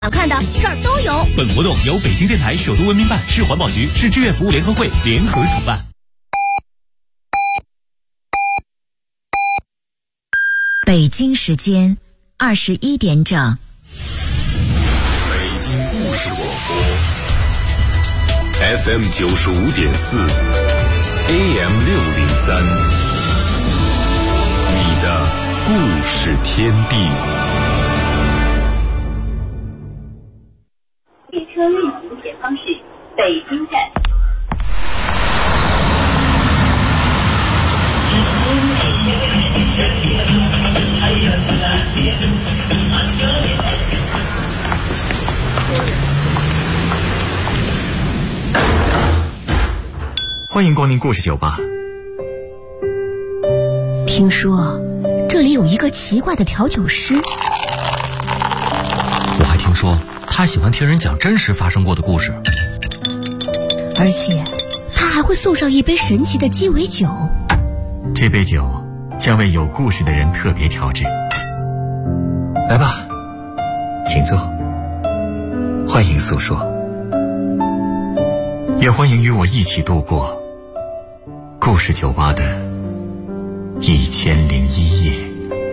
看的这儿都有。 本活动由北京电台首都文明办、市环保局、市志愿服务联合会联合主办。 北京时间21点整。 北京故事广播 FM 95.4 AM 603，你的故事天地。 列车运行前方是北京站。 欢迎光临故事酒吧。 听说这里有一个奇怪的调酒师， 我还听说他喜欢听人讲真实发生过的故事， 而且他还会送上一杯神奇的鸡尾酒。 这杯酒将为有故事的人特别调制。来吧，请坐，欢迎诉说，也欢迎与我一起度过故事酒吧的1001夜。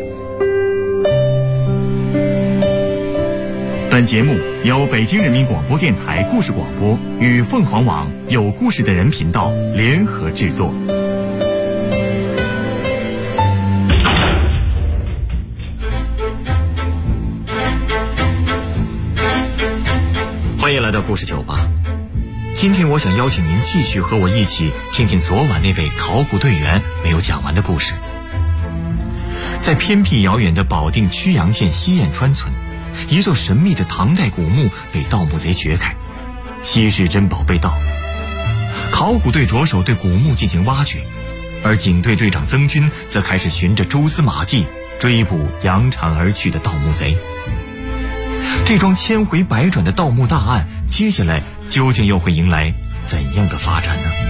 本节目由北京人民广播电台故事广播与凤凰网有故事的人频道联合制作。欢迎来到故事酒吧。今天我想邀请您继续和我一起听听昨晚那位考古队员没有讲完的故事。在偏僻遥远的保定曲阳县西燕川村，一座神秘的唐代古墓被盗墓贼掘开，稀世珍宝被盗。考古队着手对古墓进行挖掘，而警队队长曾军则开始循着蛛丝马迹追捕扬长而去的盗墓贼。这桩千回百转的盗墓大案，接下来究竟又会迎来怎样的发展呢？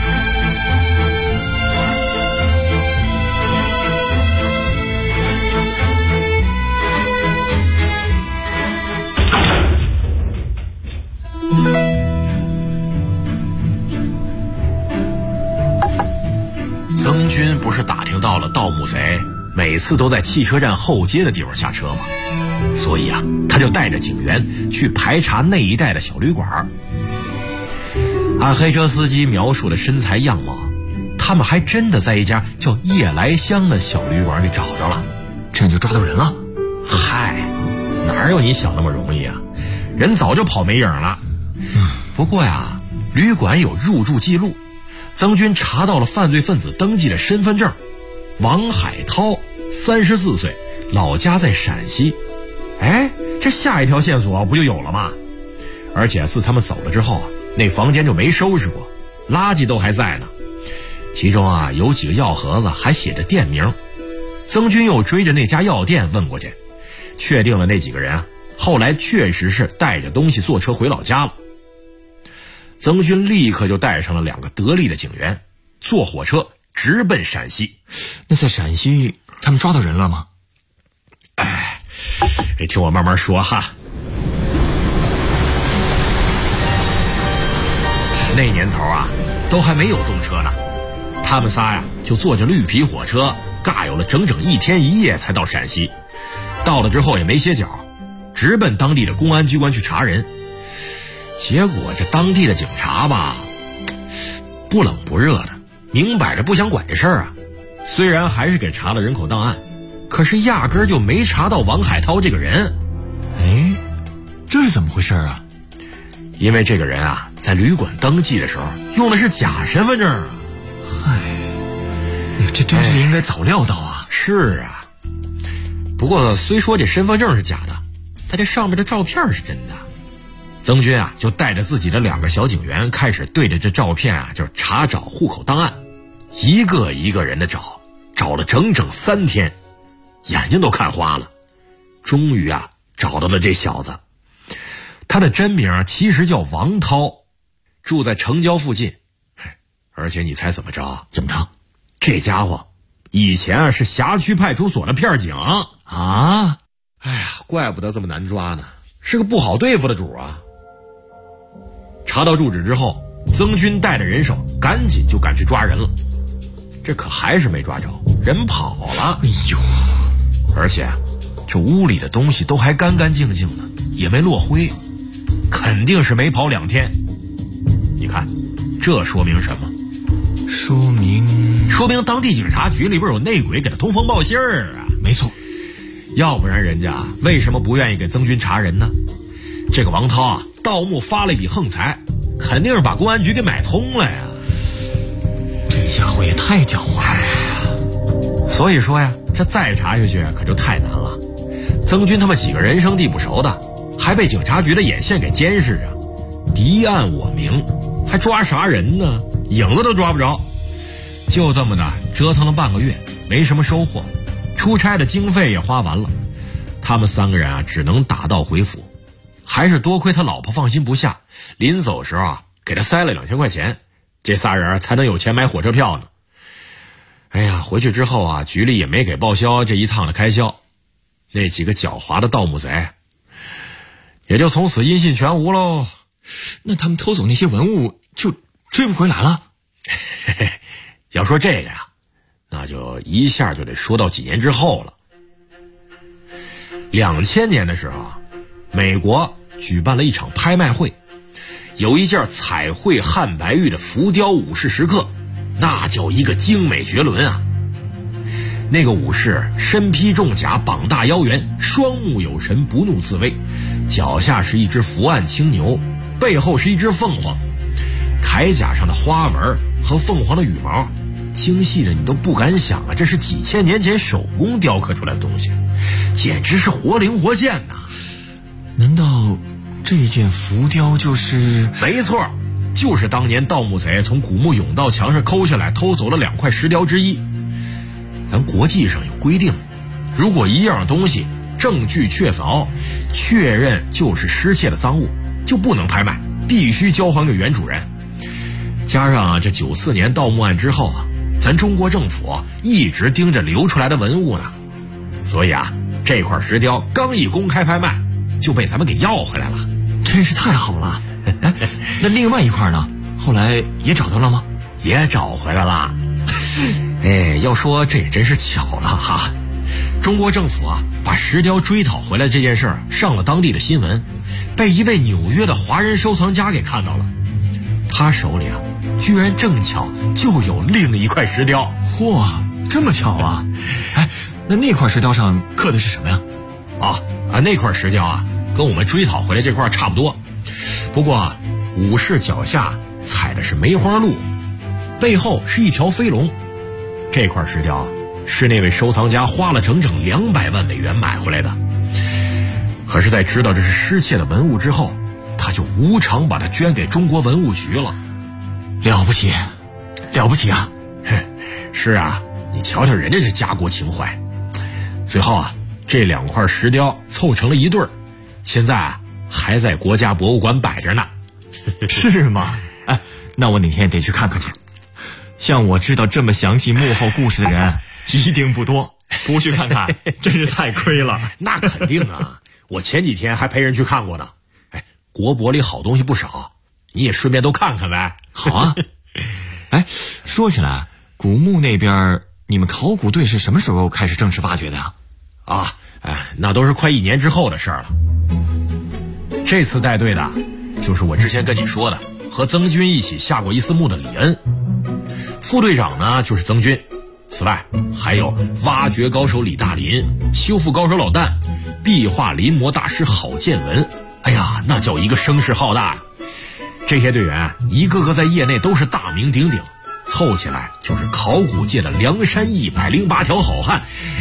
曾军不是打听到了盗墓贼每次都在汽车站后街的地方下车吗？所以啊，他就带着警员去排查那一带的小旅馆。按黑车司机描述的身材样貌，他们还真的在一家叫夜来香的小旅馆给找着了。 这就抓到人了？ 嗨，哪有你想那么容易啊？人早就跑没影了。不过呀，旅馆有入住记录，曾军查到了犯罪分子登记的身份证，王海涛，34岁，老家在陕西。哎，这下一条线索不就有了吗？而且自他们走了之后啊，那房间就没收拾过，垃圾都还在呢。其中啊，有几个药盒子还写着店名。曾军又追着那家药店问过去，确定了那几个人啊，后来确实是带着东西坐车回老家了。曾军立刻就带上了2个得力的警员，坐火车直奔陕西。 那在陕西他们抓到人了吗？ 哎，听我慢慢说哈。那年头啊，都还没有动车呢，他们仨呀就坐着绿皮火车，尬有了整整1天1夜才到陕西。到了之后也没歇脚，直奔当地的公安机关去查人。结果这当地的警察吧，不冷不热的，明摆着不想管这事儿啊。虽然还是给查了人口档案，可是压根儿就没查到王海涛这个人。 哎，这是怎么回事啊？ 因为这个人啊，在旅馆登记的时候用的是假身份证啊。 嗨，这真是应该早料到啊。 是啊，不过虽说这身份证是假的，但这上面的照片是真的。曾军啊，就带着自己的2个小警员开始对着这照片啊，就是查找户口档案，一个一个人的找，找了整整3天，眼睛都看花了。终于啊，找到了这小子。他的真名其实叫王涛，住在城郊附近。而且你猜怎么着？ 怎么着？ 这家伙以前啊是辖区派出所的片警啊！ 哎呀， 怪不得这么难抓呢。 是个不好对付的主啊。查到住址之后，曾军带着人手赶紧就赶去抓人了，这可还是没抓着，人跑了。 哎呦， 而且这屋里的东西都还干干净净的，也没落灰，肯定是没跑2天。你看这说明什么？ 说明当地警察局里边有内鬼给他通风报信儿啊。 没错， 要不然人家为什么不愿意给曾军查人呢？这个王涛啊，盗墓发了一笔横财，肯定是把公安局给买通了呀。 这家伙也太狡猾了。 所以说呀，这再查下去可就太难了。曾军他们几个人生地不熟的，还被警察局的眼线给监视啊，敌暗我明，还抓啥人呢？影子都抓不着。就这么的折腾了半个月，没什么收获，出差的经费也花完了，他们3个人啊只能打道回府。还是多亏他老婆放心不下，临走时候啊给他塞了2000块钱，这仨人才能有钱买火车票呢。哎呀，回去之后啊，局里也没给报销这一趟的开销，那几个狡猾的盗墓贼也就从此音信全无喽。 那他们偷走那些文物就追不回来了？ 嘿嘿，要说这个呀，那就一下就得说到几年之后了。2000年的时候啊，美国举办了一场拍卖会，有一件彩绘汉白玉的浮雕武士石刻，那叫一个精美绝伦啊。那个武士身披重甲，膀大腰圆，双目有神，不怒自威，脚下是一只伏案青牛，背后是一只凤凰，铠甲上的花纹和凤凰的羽毛精细的你都不敢想啊，这是几千年前手工雕刻出来的东西，简直是活灵活现呐。 难道这件浮雕就是？ 没错，就是当年盗墓贼从古墓甬道墙上抠下来偷走了2块石雕之一。咱国际上有规定，如果一样东西证据确凿，确认就是失窃的赃物，就不能拍卖，必须交还给原主人。加上这94年盗墓案之后啊，咱中国政府一直盯着流出来的文物呢，所以啊，这块石雕刚一公开拍卖就被咱们给要回来了， 真是太好了。那另外一块呢？后来也找到了吗？ 也找回来了。哎，要说这也真是巧了哈。中国政府啊，把石雕追讨回来这件事上了当地的新闻，被一位纽约的华人收藏家给看到了。他手里啊，居然正巧就有另一块石雕。 嚯，这么巧啊！哎，那块石雕上刻的是什么呀？ 那块石雕啊，跟我们追讨回来这块差不多。不过啊，武士脚下踩的是梅花鹿，背后是一条飞龙。这块石雕是那位收藏家花了整整200万美元买回来的。可是在知道这是失窃的文物之后，他就无偿把它捐给中国文物局了。 了不起，了不起啊！ 是啊，你瞧瞧人家这家国情怀。最后啊，这2块石雕凑成了一对儿，现在啊还在国家博物馆摆着呢。 是吗？哎，那我哪天得去看看去。像我知道这么详细幕后故事的人一定不多，不去看看真是太亏了。 那肯定啊，我前几天还陪人去看过呢。哎，国博里好东西不少，你也顺便都看看呗。 好啊。哎，说起来，古墓那边你们考古队是什么时候开始正式挖掘的呀？ 那都是快1年之后的事儿了。这次带队的就是我之前跟你说的和曾军一起下过一次墓的李恩，副队长呢就是曾军。此外还有挖掘高手李大林、修复高手老旦、壁画临摹大师郝建文，哎呀，那叫一个声势浩大呀。这些队员一个个在业内都是大名鼎鼎，凑起来就是考古界的梁山108条好汉。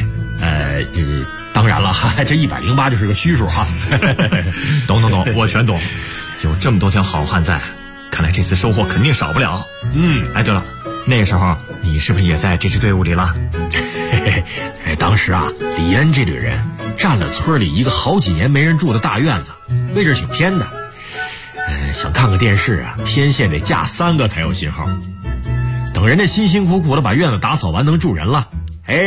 当然了，这108就是个虚数哈。 懂，我全懂。有这么多条好汉在，看来这次收获肯定少不了。哎，对了，那个时候你是不是也在这支队伍里了？ 当时啊，李恩这队人占了村里一个好几年没人住的大院子，位置挺偏的。想看个电视啊，天线得架3个才有信号。等人家辛辛苦苦的把院子打扫完能住人了，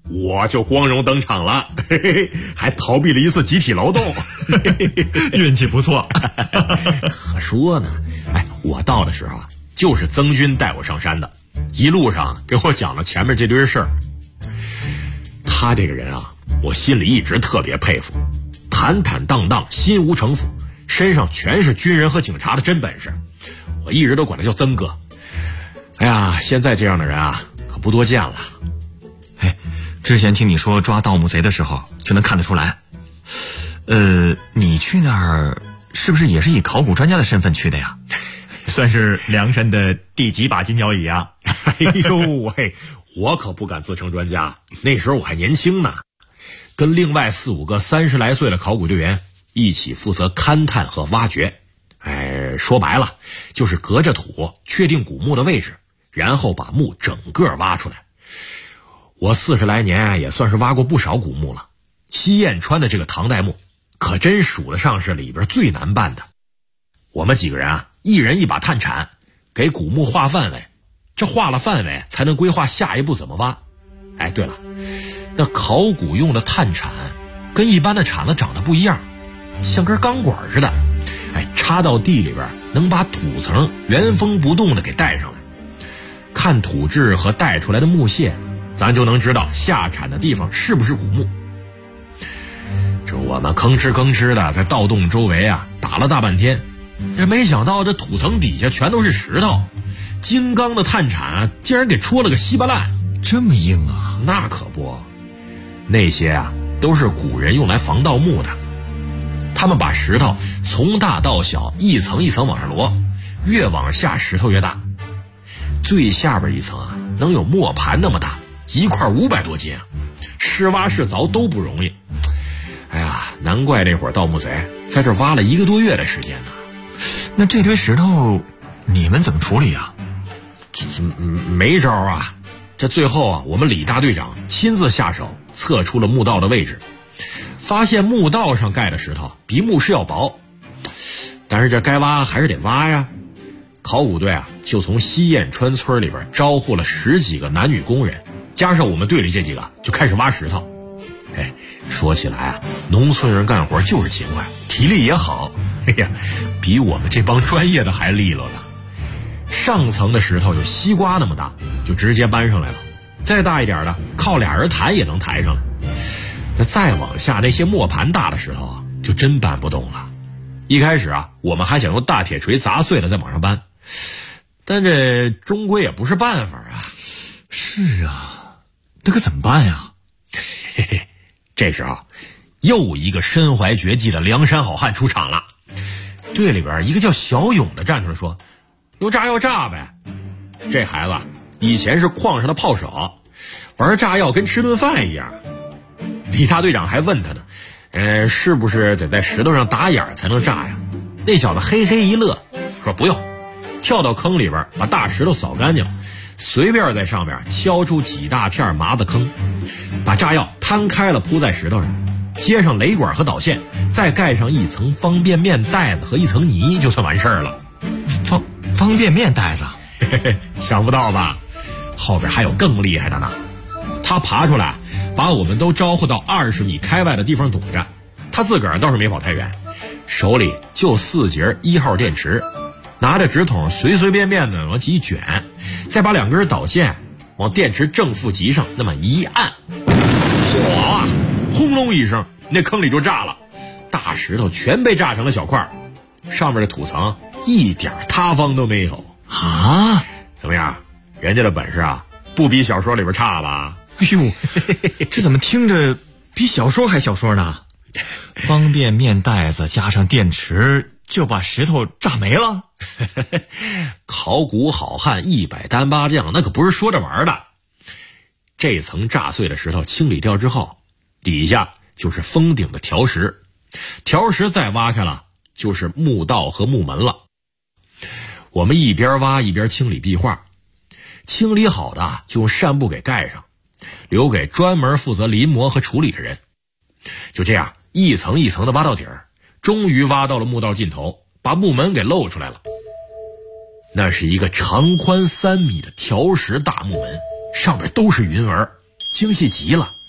我就光荣登场了，嘿嘿，还逃避了一次集体劳动， 运气不错。 可说呢，我到的时候啊，就是曾军带我上山的，一路上给我讲了前面这堆事儿。他这个人啊，我心里一直特别佩服，坦坦荡荡，心无城府，身上全是军人和警察的真本事，我一直都管他叫曾哥。哎呀，现在这样的人啊，可不多见了。 之前听你说抓盗墓贼的时候，就能看得出来。你去那儿是不是也是以考古专家的身份去的呀？算是梁山的第几把金交椅啊？ 哎呦喂，我可不敢自称专家，那时候我还年轻呢，跟另外4、5个30来岁的考古队员一起负责勘探和挖掘。说白了就是隔着土确定古墓的位置，然后把墓整个挖出来。我40来年也算是挖过不少古墓了，西燕川的这个唐代墓可真数得上是里边最难办的。我们几个人啊，一人一把探铲，给古墓画范围，这画了范围才能规划下一步怎么挖。对了，那考古用的探铲跟一般的铲子长得不一样，像根钢管似的，插到地里边能把土层原封不动的给带上来。看土质和带出来的木屑，咱就能知道下铲的地方是不是古墓。这我们吭哧的在盗洞周围啊打了大半天，这没想到这土层底下全都是石头，金刚的探铲竟然给戳了个稀巴烂。 这么硬啊？ 那可不，那些啊都是古人用来防盗墓的。他们把石头从大到小一层一层往上摞，越往下石头越大，最下边一层啊能有磨盘那么大，一块500多斤啊，是挖是凿都不容易。难怪那会儿盗墓贼在这挖了1个多月的时间呢。 那这堆石头你们怎么处理啊？ 没招啊，这最后啊我们李大队长亲自下手测出了墓道的位置，发现墓道上盖的石头比墓室要薄，但是这该挖还是得挖呀。考古队啊就从西燕川村里边招呼了10几个男女工人，加上我们队里这几个，就开始挖石头。说起来啊，农村人干活就是勤快，体力也好，比我们这帮专业的还利落呢。上层的石头有西瓜那么大，就直接搬上来了，再大一点的靠俩人抬也能抬上来。那再往下那些磨盘大的石头啊，就真搬不动了。一开始啊，我们还想用大铁锤砸碎了再往上搬，但这终归也不是办法啊。 是啊，那可怎么办呀？ 这时候又一个身怀绝技的梁山好汉出场了。队里边一个叫小勇的站出来说，有炸药炸呗。这孩子以前是矿上的炮手，玩炸药跟吃顿饭一样。李大队长还问他呢，是不是得在石头上打眼才能炸呀？那小子嘿嘿一乐，说不用，跳到坑里边把大石头扫干净，随便在上面敲出几大片麻子坑，把炸药摊开了铺在石头上，接上雷管和导线，再盖上一层方便面袋子和一层泥，就算完事儿了。 方便面袋子？ 想不到吧？后边还有更厉害的呢。他爬出来把我们都招呼到20米开外的地方躲着，他自个儿倒是没跑太远，手里就4节1号电池，拿着纸筒随随便便的往起一卷，再把2根导线往电池正负极上那么一按，火啊，轰隆一声，那坑里就炸了，大石头全被炸成了小块，上面的土层一点塌方都没有啊！ 怎么样，人家的本事啊不比小说里边差吧？ 哎呦，这怎么听着比小说还小说呢？方便面袋子加上电池就把石头炸没了？ 考古好汉100单8将，那可不是说着玩的。这层炸碎的石头清理掉之后，底下就是封顶的条石，条石再挖开了就是墓道和墓门了。我们一边挖一边清理壁画，清理好的就用扇布给盖上，留给专门负责临摹和处理的人。就这样一层一层的挖到底儿，终于挖到了墓道尽头，把墓门给露出来了。那是一个长宽3米的条石大木门，上面都是云纹，精细极了。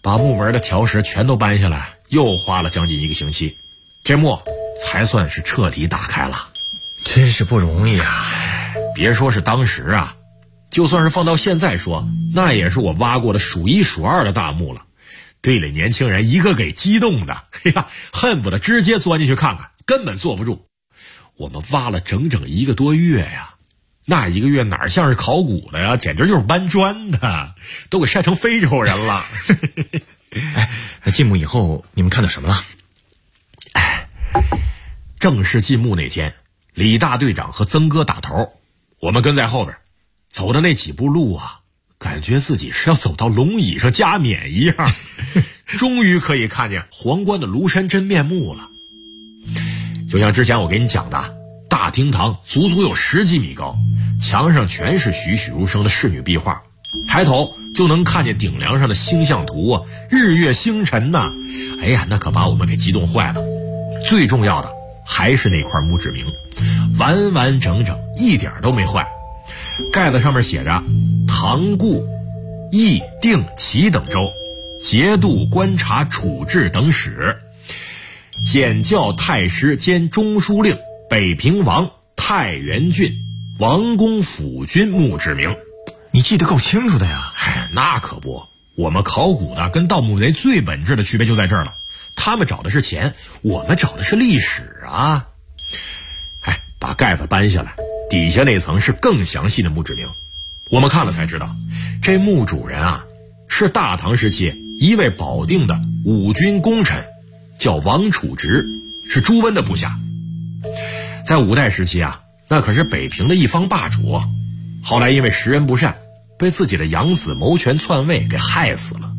把木门的条石全都搬下来，又花了将近1个星期，这墓才算是彻底打开了。 真是不容易啊！ 别说是当时啊，就算是放到现在说，那也是我挖过的数1数2的大墓了。队里年轻人一个给激动的，嘿呀，恨不得直接钻进去看看，根本坐不住。我们挖了整整1个多月呀，那1个月哪像是考古的呀，简直就是搬砖的，都给晒成非洲人了。 哎，那进墓以后你们看到什么了？ 正式进墓那天，李大队长和曾哥打头，我们跟在后边，走的那几步路啊，感觉自己是要走到龙椅上加冕一样。终于可以看见皇冠的庐山真面目了。就像之前我给你讲的，大厅堂足足有10几米高，墙上全是栩栩如生的仕女壁画，抬头就能看见顶梁上的星象图啊，日月星辰呐。哎呀，那可把我们给激动坏了。最重要的还是那块墓志铭，完完整整，一点都没坏。盖子上面写着唐固、义、定、齐等州节度观察处置等史，检校太师兼中书令北平王太原郡王公府君墓志铭。 你记得够清楚的呀。 那可不，我们考古的跟盗墓贼最本质的区别就在这儿了，他们找的是钱，我们找的是历史啊。把盖子搬下来，底下那层是更详细的墓志铭。我们看了才知道，这墓主人啊，是大唐时期一位保定的武军功臣，叫王处直，是朱温的部下。在5代时期啊，那可是北平的一方霸主，后来因为识人不善，被自己的养子谋权篡位给害死了。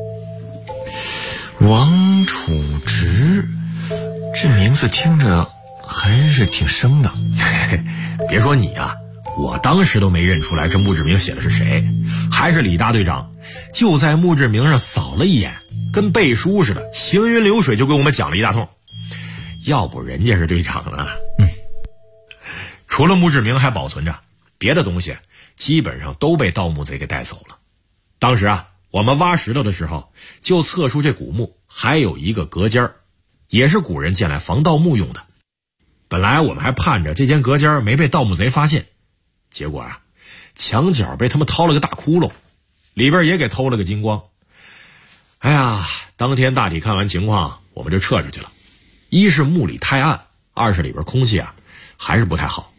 王处直，这名字听着还是挺生的。 别说你啊，我当时都没认出来这墓志铭写的是谁，还是李大队长就在墓志铭上扫了一眼，跟背书似的，行云流水就给我们讲了一大通。要不人家是队长呢。除了墓志铭还保存着，别的东西基本上都被盗墓贼给带走了。当时啊，我们挖石头的时候，就测出这古墓还有一个隔间，也是古人建来防盗墓用的。本来我们还盼着这间隔间没被盗墓贼发现，结果啊，墙角被他们掏了个大窟窿，里边也给偷了个精光。哎呀，当天大体看完情况，我们就撤出去了。一是墓里太暗，二是里边空气啊还是不太好。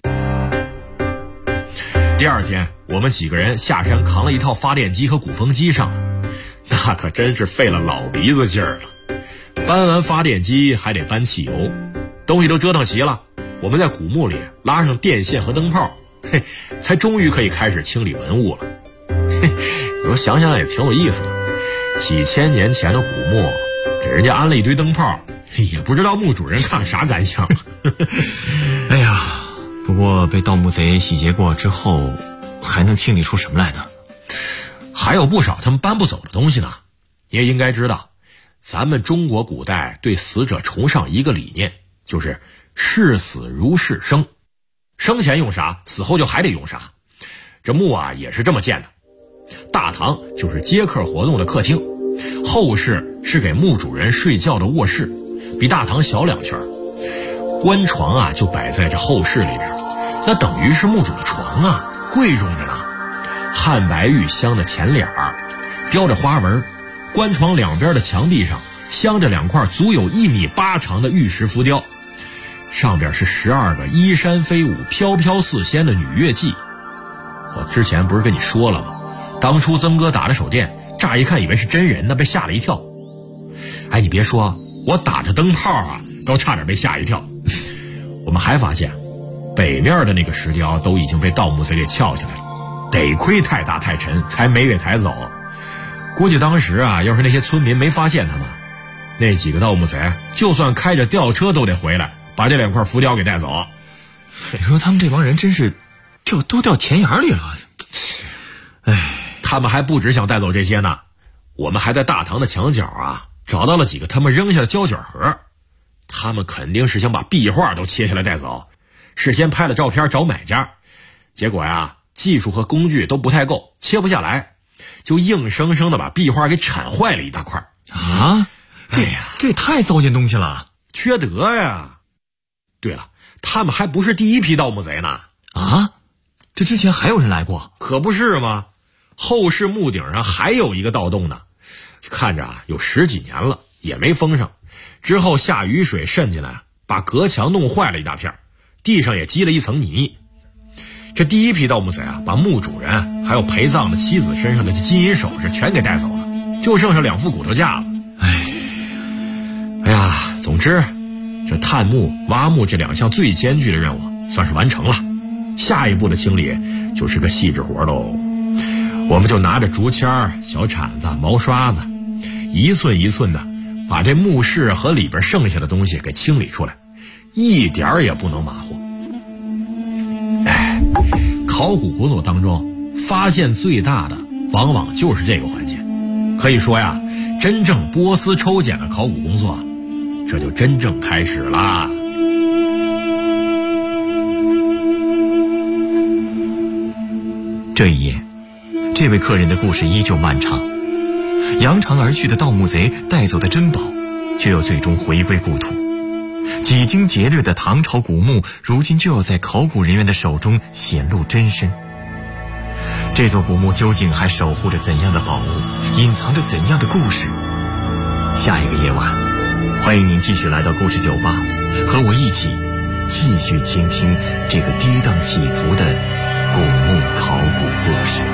第2天，我们几个人下山扛了一套发电机和鼓风机上来，那可真是费了老鼻子劲儿了。搬完发电机还得搬汽油，东西都折腾齐了，我们在古墓里拉上电线和灯泡，才终于可以开始清理文物了。你说想想也挺有意思的，几千年前的古墓给人家安了一堆灯泡，也不知道墓主人看了啥感想。 哎呀，不过被盗墓贼洗劫过之后，还能清理出什么来呢？ 还有不少他们搬不走的东西呢。你也应该知道，咱们中国古代对死者崇尚一个理念，就是视死如视生，生前用啥，死后就还得用啥。这墓啊也是这么建的。大堂就是接客活动的客厅，后室是给墓主人睡觉的卧室，比大堂小2圈。棺床啊就摆在这后室里边，那等于是墓主的床啊，贵重着呢。汉白玉镶的前脸儿，雕着花纹。棺床两边的墙壁上镶着2块足有1.8米长的玉石浮雕，上边是12个衣衫飞舞、飘飘似仙的女乐伎。我之前不是跟你说了吗？当初曾哥打着手电，乍一看以为是真人呢，被吓了一跳。哎，你别说，我打着灯泡啊，都差点被吓一跳。我们还发现，北面的那个石雕都已经被盗墓贼给撬下来了，得亏太大太沉，才没给抬走。估计当时啊，要是那些村民没发现他们，那几个盗墓贼就算开着吊车都得回来，把这2块浮雕给带走。 你说他们这帮人真是都掉钱眼里了。 哎，他们还不只想带走这些呢，我们还在大堂的墙角啊找到了几个他们扔下的胶卷盒，他们肯定是想把壁画都切下来带走，事先拍了照片找买家，结果呀技术和工具都不太够，切不下来， 就硬生生的把壁画给铲坏了一大块啊！这太糟践东西了， 缺德呀！对了，他们还不是第一批盗墓贼呢。 啊？这之前还有人来过？ 可不是吗？后室墓顶上还有一个盗洞呢，看着有10几年了，也没封上。之后下雨水渗进来，把隔墙弄坏了一大片，地上也积了一层泥。这第一批盗墓贼把墓主人还有陪葬的妻子身上的金银首饰全给带走了，就剩下2副骨头架了。哎呀，总之这探墓挖墓这2项最艰巨的任务算是完成了，下一步的清理就是个细致活喽。我们就拿着竹签、小铲子、毛刷子，一寸一寸的把这墓室和里边剩下的东西给清理出来，一点儿也不能马虎。考古工作当中发现最大的往往就是这个环节，可以说呀，真正波斯抽检的考古工作这就真正开始啦。 这一夜，这位客人的故事依旧漫长。扬长而去的盗墓贼带走的珍宝，却又最终回归故土。几经劫掠的唐朝古墓，如今就要在考古人员的手中显露真身。这座古墓究竟还守护着怎样的宝物，隐藏着怎样的故事？下一个夜晚，欢迎您继续来到故事酒吧，和我一起继续倾听这个跌宕起伏的古墓考古故事。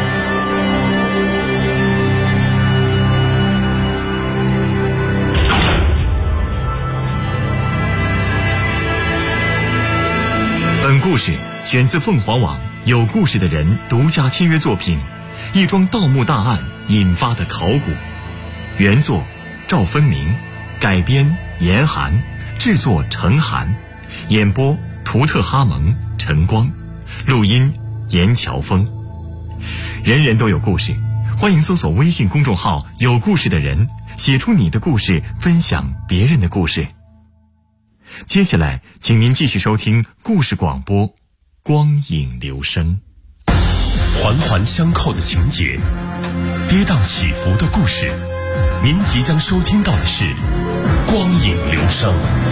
本故事选自凤凰网有故事的人独家签约作品《一桩盗墓大案引发的考古》，原作赵分明，改编严寒，制作陈寒，演播图特哈蒙、陈光，录音严乔峰。人人都有故事，欢迎搜索微信公众号有故事的人，写出你的故事，分享别人的故事。接下来请您继续收听故事广播《光影流声》。 环环相扣的情节，跌宕起伏的故事，您即将收听到的是《光影流声》。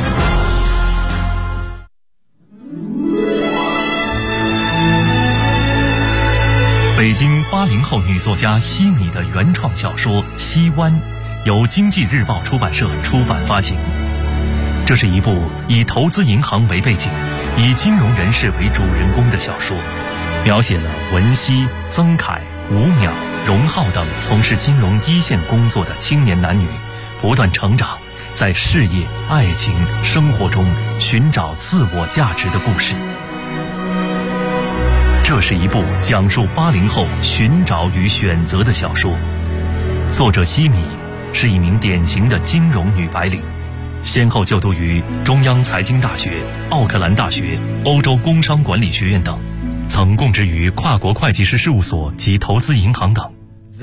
北京80后女作家西米的原创小说《西湾》，由经济日报出版社出版发行。这是一部以投资银行为背景，以金融人士为主人公的小说，描写了文熙、曾凯、吴淼、荣浩等从事金融一线工作的青年男女不断成长，在事业、爱情、生活中寻找自我价值的故事。这是一部讲述80后寻找与选择的小说。作者西米是一名典型的金融女白领，先后就读于中央财经大学、奥克兰大学、欧洲工商管理学院等，曾供职于跨国会计师事务所及投资银行等。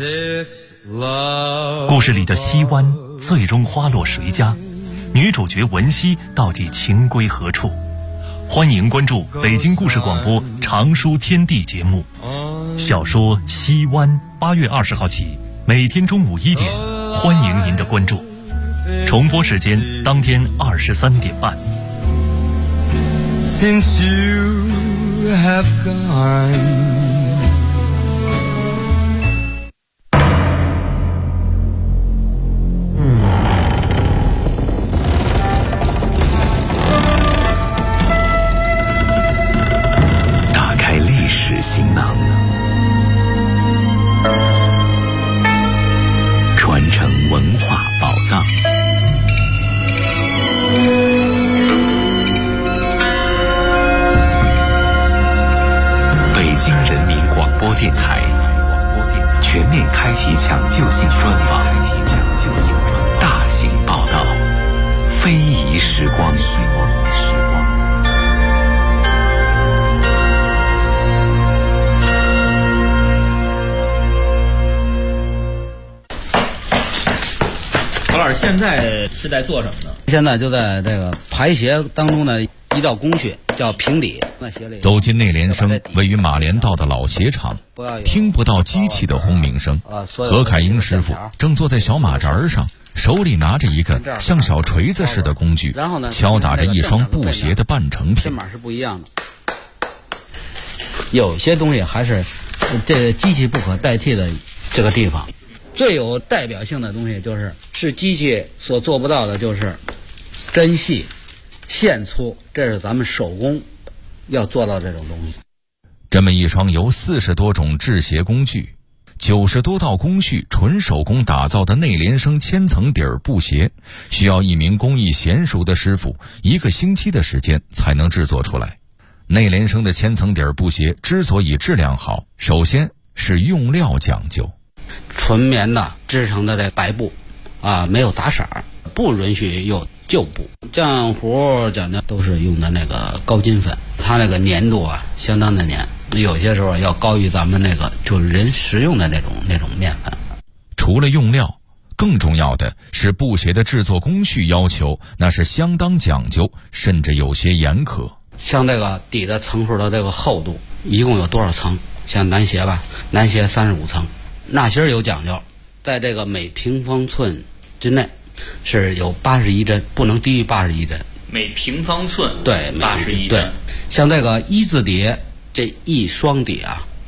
故事里的西湾最终花落谁家？女主角文熙到底情归何处？欢迎关注北京故事广播长书天地节目。小说《西湾》8月20号起，每天中午1点，欢迎您的关注。重播时间当天23点半。 Since you have gone, 打开历史行囊，传承文化宝藏。北京人民广播电台全面开启抢救性专访，大型报道，非遗时光。 曹老师现在是在做什么呢？ 现在就在这个排邪当中的一道工序， 叫平底。 走进内联升位于马连道的老鞋厂，听不到机器的轰鸣声。何凯英师傅正坐在小马扎上，手里拿着一个像小锤子似的工具，敲打着一双布鞋的半成品。 这码是不一样的。有些东西还是这机器不可代替的这个地方。最有代表性的东西是机器所做不到的，就是针细、线粗，这是咱们手工要做到这种东西。 这么一双由40多种制鞋工具、90多道工序纯手工打造的内联升千层底儿布鞋，需要一名工艺娴熟的师傅1个星期的时间才能制作出来。内联升的千层底儿布鞋之所以质量好，首先是用料讲究。 纯棉的织成的这白布没有杂色，不允许有旧布。浆糊讲究都是用的那个高筋粉，它那个粘度相当的粘，有些时候要高于咱们那个就是人食用的那种面粉。 除了用料，更重要的是布鞋的制作工序要求，那是相当讲究，甚至有些严苛。 像这个底的层数的这个厚度一共有多少层？像男鞋男鞋35层。纳鞋有讲究，在这个每平方寸之内是有81针，不能低于81针。 每平方寸对 81针。 对，像这个一字底，这一双底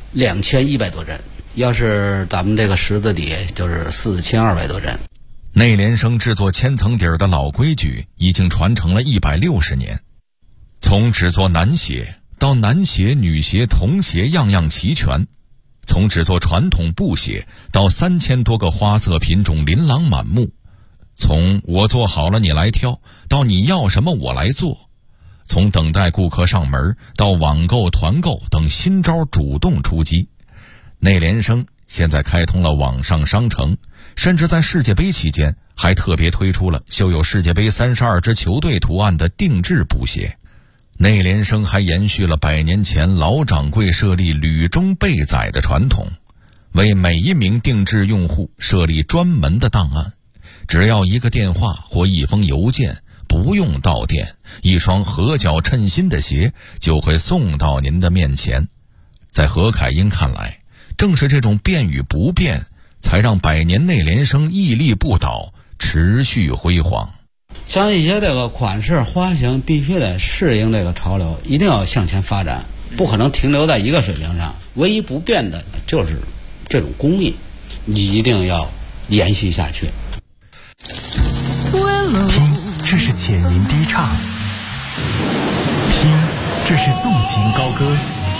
2100多针，要是咱们这个十字底就是4200多针。 内联升制作千层底儿的老规矩已经传承了160年，从制作男鞋到男鞋、女鞋、童鞋样样齐全。从制作传统布鞋到3000多个花色品种琳琅满目，从我做好了你来挑到你要什么我来做，从等待顾客上门到网购团购等新招主动出击。内联升现在开通了网上商城，甚至在世界杯期间还特别推出了绣有世界杯32支球队图案的定制布鞋。内联升还延续了100年前老掌柜设立履中备载的传统，为每一名定制用户设立专门的档案，只要一个电话或一封邮件，不用到店，一双合脚称心的鞋就会送到您的面前。在何凯英看来，正是这种变与不变，才让100年内联升屹立不倒，持续辉煌。 像一些这个款式花型必须得适应这个潮流，一定要向前发展，不可能停留在一个水平上。唯一不变的就是这种工艺，你一定要延续下去。 听，这是浅吟低唱；听，这是纵情高歌；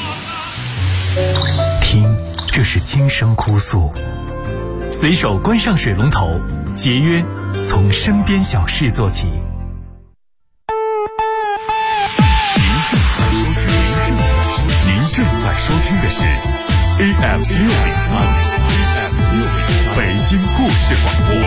听，这是轻声哭诉。随手关上水龙头，节约从身边小事做起。 您正在收听的是 AM 603北京故事广播。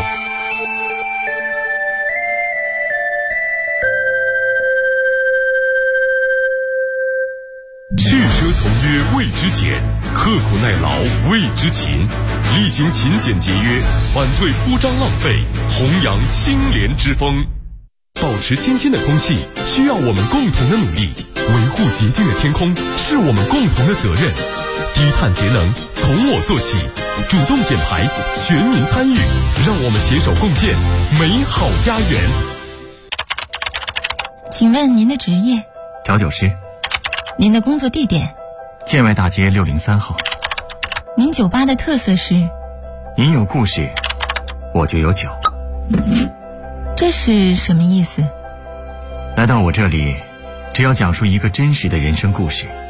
去奢从约谓之俭，刻苦耐劳谓之勤，厉行勤俭节约，反对铺张浪费，弘扬清廉之风。保持清新的空气需要我们共同的努力，维护洁净的天空是我们共同的责任。低碳节能从我做起，主动减排，全民参与，让我们携手共建美好家园。 请问您的职业？ 调酒师。 您的工作地点？ 建外大街603号。 您酒吧的特色是？ 您有故事，我就有酒。 这是什么意思？ 来到我这里，只要讲述一个真实的人生故事，